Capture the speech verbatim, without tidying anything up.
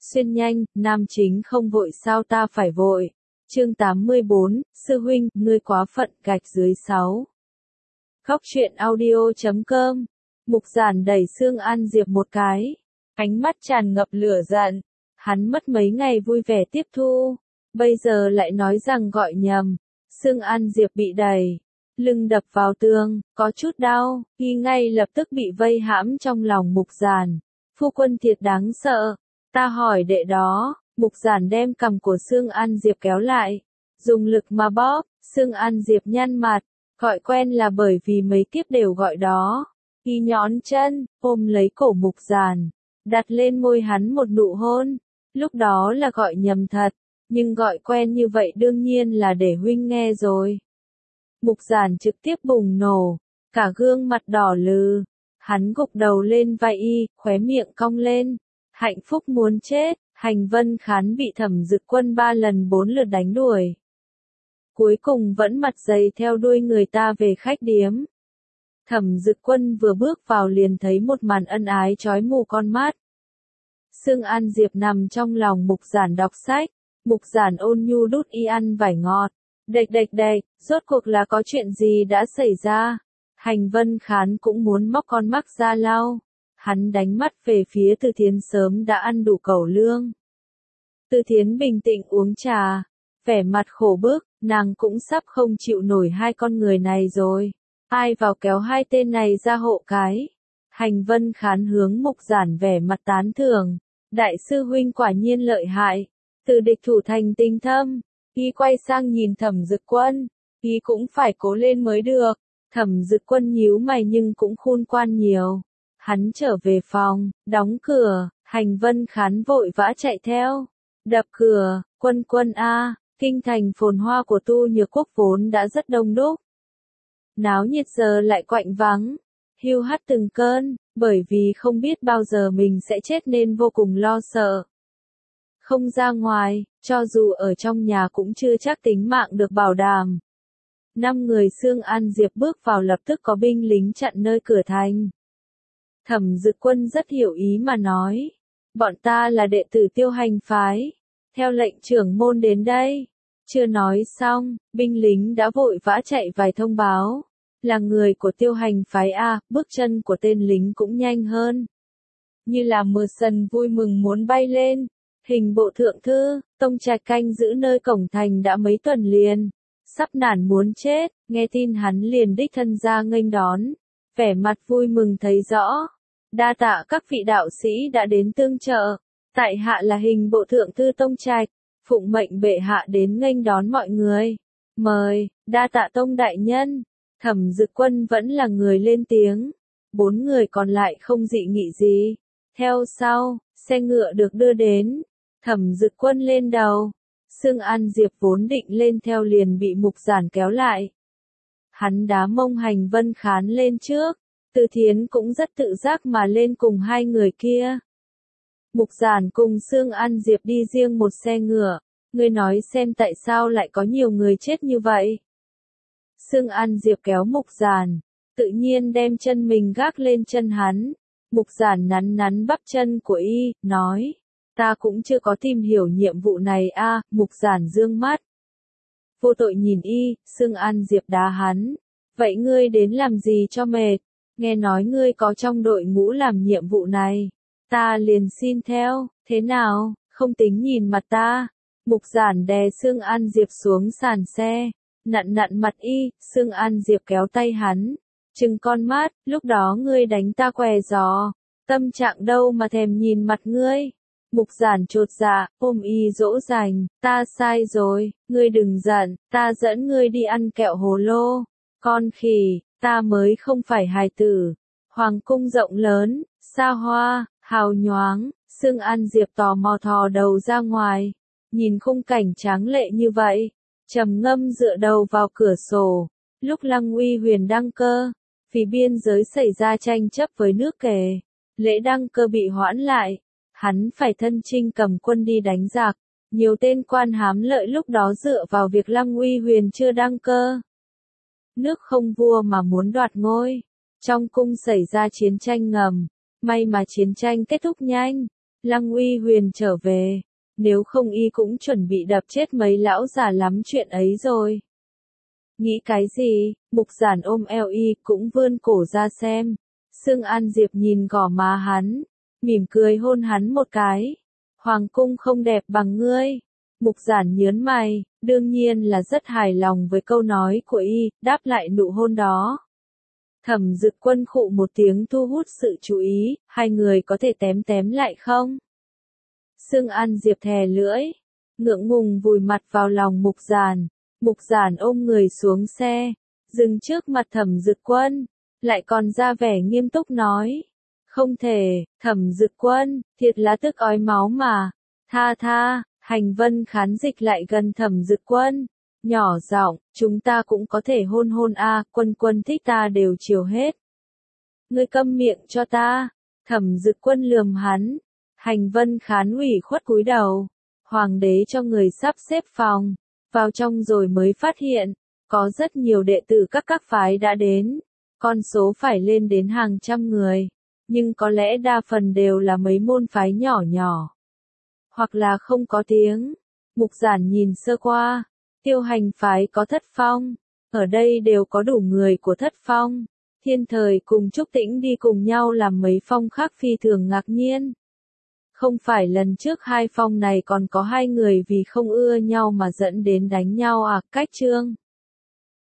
Xuyên nhanh, nam chính không vội sao ta phải vội. Chương tám mươi bốn, sư huynh, ngươi quá phận, gạch dưới sáu. Góc truyện audio chấm com. Mục Giản đẩy Sương An Diệp một cái, ánh mắt tràn ngập lửa giận. Hắn mất mấy ngày vui vẻ tiếp thu, bây giờ lại nói rằng gọi nhầm. Sương An Diệp bị đẩy, lưng đập vào tường, có chút đau, y ngay lập tức bị vây hãm trong lòng Mục Giản. Phu quân thiệt đáng sợ, ta hỏi đệ đó. Mục Giản đem cằm của Sương An Diệp kéo lại, dùng lực mà bóp. Sương An Diệp nhăn mặt, gọi quen là bởi vì mấy kiếp đều gọi đó. Y nhón chân, ôm lấy cổ Mục Giản, đặt lên môi hắn một nụ hôn. Lúc đó là gọi nhầm thật, nhưng gọi quen như vậy đương nhiên là để huynh nghe rồi. Mục Giản trực tiếp bùng nổ, cả gương mặt đỏ lừ. Hắn gục đầu lên vai y, khóe miệng cong lên. Hạnh phúc muốn chết. Hành Vân Khán bị Thẩm Dực Quân ba lần bốn lượt đánh đuổi, cuối cùng vẫn mặt dày theo đuôi người ta về khách điếm. Thẩm Dực Quân vừa bước vào liền thấy một màn ân ái chói mù con mắt. Sương An Diệp nằm trong lòng Mục Giản đọc sách, Mục Giản ôn nhu đút y ăn vải ngọt. Đệch đệch đệch, rốt cuộc là có chuyện gì đã xảy ra? Hành Vân Khán cũng muốn móc con mắt ra lau. Hắn đánh mắt về phía Từ Thiến sớm đã ăn đủ cẩu lương. Từ Thiến bình tĩnh uống trà, vẻ mặt khổ bức, nàng cũng sắp không chịu nổi hai con người này rồi. Ai vào kéo hai tên này ra hộ cái. Hành Vân Khán hướng Mục Giản vẻ mặt tán thưởng. Đại sư huynh quả nhiên lợi hại. Từ địch thủ thành tinh thâm. Y quay sang nhìn Thẩm Dực Quân. Y cũng phải cố lên mới được. Thẩm Dực Quân nhíu mày nhưng cũng khôn ngoan nhiều. Hắn trở về phòng, đóng cửa. Hành Vân Khán vội vã chạy theo. Đập cửa, Quân Quân a, kinh thành phồn hoa của Tu Nhược Quốc vốn đã rất đông đúc. Náo nhiệt giờ lại quạnh vắng, hiu hắt từng cơn, bởi vì không biết bao giờ mình sẽ chết nên vô cùng lo sợ. Không ra ngoài, cho dù ở trong nhà cũng chưa chắc tính mạng được bảo đảm. Năm người Sương An Diệp bước vào lập tức có binh lính chặn nơi cửa thành. Thẩm Dực Quân rất hiểu ý mà nói. Bọn ta là đệ tử Tiêu Hành phái, theo lệnh trưởng môn đến đây. Chưa nói xong, binh lính đã vội vã chạy vài thông báo. Là người của Tiêu Hành phái A, bước chân của tên lính cũng nhanh hơn. Như là mưa sần vui mừng muốn bay lên. Hình bộ thượng thư, Tông Trạch canh giữ nơi cổng thành đã mấy tuần liền. Sắp nản muốn chết, nghe tin hắn liền đích thân ra nghênh đón. Vẻ mặt vui mừng thấy rõ. Đa tạ các vị đạo sĩ đã đến tương trợ. Tại hạ là hình bộ thượng thư Tông Trạch, phụng mệnh bệ hạ đến nghênh đón mọi người. Mời, đa tạ Tông đại nhân. Thẩm Dực Quân vẫn là người lên tiếng. Bốn người còn lại không dị nghị gì. Theo sau, xe ngựa được đưa đến. Thẩm Dực Quân lên đầu. Sương An Diệp vốn định lên theo liền bị Mục Giản kéo lại. Hắn đá mông Hành Vân Khán lên trước. Từ Thiến cũng rất tự giác mà lên cùng hai người kia. Mục Giản cùng Sương An Diệp đi riêng một xe ngựa. Ngươi nói xem tại sao lại có nhiều người chết như vậy. Sương An Diệp kéo Mục Giản, tự nhiên đem chân mình gác lên chân hắn. Mục Giản nắn nắn bắp chân của y, nói. Ta cũng chưa có tìm hiểu nhiệm vụ này a. À, Mục Giản dương mắt. Vô tội nhìn y, Sương An Diệp đá hắn. Vậy ngươi đến làm gì cho mệt? Nghe nói ngươi có trong đội ngũ làm nhiệm vụ này. Ta liền xin theo, thế nào, không tính nhìn mặt ta. Mục Giản đè Sương An Diệp xuống sàn xe, nặn nặn mặt y. Sương An Diệp kéo tay hắn, trừng con mắt, lúc đó ngươi đánh ta què giò. Tâm trạng đâu mà thèm nhìn mặt ngươi. Mục Giản chột dạ, ôm y dỗ dành, ta sai rồi, ngươi đừng giận, ta dẫn ngươi đi ăn kẹo hồ lô. Con khỉ, ta mới không phải hài tử. Hoàng cung rộng lớn, xa hoa, hào nhoáng. Sương An Diệp tò mò thò đầu ra ngoài, nhìn khung cảnh tráng lệ như vậy, trầm ngâm dựa đầu vào cửa sổ. Lúc Lăng Uy Huyền đăng cơ, vì biên giới xảy ra tranh chấp với nước kề, lễ đăng cơ bị hoãn lại, hắn phải thân chinh cầm quân đi đánh giặc. Nhiều tên quan hám lợi lúc đó dựa vào việc Lăng Uy Huyền chưa đăng cơ. Nước không vua mà muốn đoạt ngôi. Trong cung xảy ra chiến tranh ngầm. May mà chiến tranh kết thúc nhanh. Lăng Uy Huyền trở về, nếu không y cũng chuẩn bị đập chết mấy lão già lắm chuyện ấy rồi. Nghĩ cái gì, Mục Giản ôm eo y cũng vươn cổ ra xem. Sương An Diệp nhìn gò má hắn, mỉm cười hôn hắn một cái. Hoàng cung không đẹp bằng ngươi. Mục Giản nhớn mày, đương nhiên là rất hài lòng với câu nói của y, đáp lại nụ hôn đó. Thẩm Dực Quân khụ một tiếng thu hút sự chú ý, hai người có thể tém tém lại không? Sương An Diệp thè lưỡi, ngượng ngùng vùi mặt vào lòng Mục Giản. Mục Giản ôm người xuống xe, dừng trước mặt Thẩm Dực Quân, lại còn ra vẻ nghiêm túc nói. Không thể, Thẩm Dực Quân, thiệt là tức ói máu mà. Tha tha, Hành Vân Khán dịch lại gần Thẩm Dực Quân, nhỏ giọng, chúng ta cũng có thể hôn hôn a, à, Quân Quân thích ta đều chiều hết. Ngươi câm miệng cho ta. Thẩm Dực Quân lườm hắn. Hành Vân Khán ủy khuất cúi đầu. Hoàng đế cho người sắp xếp phòng, vào trong rồi mới phát hiện, có rất nhiều đệ tử các các phái đã đến, con số phải lên đến hàng trăm người, nhưng có lẽ đa phần đều là mấy môn phái nhỏ nhỏ, hoặc là không có tiếng. Mục Giản nhìn sơ qua, Tiêu Hành phái có Thất Phong, ở đây đều có đủ người của Thất Phong. Thiên Thời cùng Trúc Tĩnh đi cùng nhau làm mấy phong khác phi thường ngạc nhiên. Không phải lần trước hai phong này còn có hai người vì không ưa nhau mà dẫn đến đánh nhau à, Cách Trương.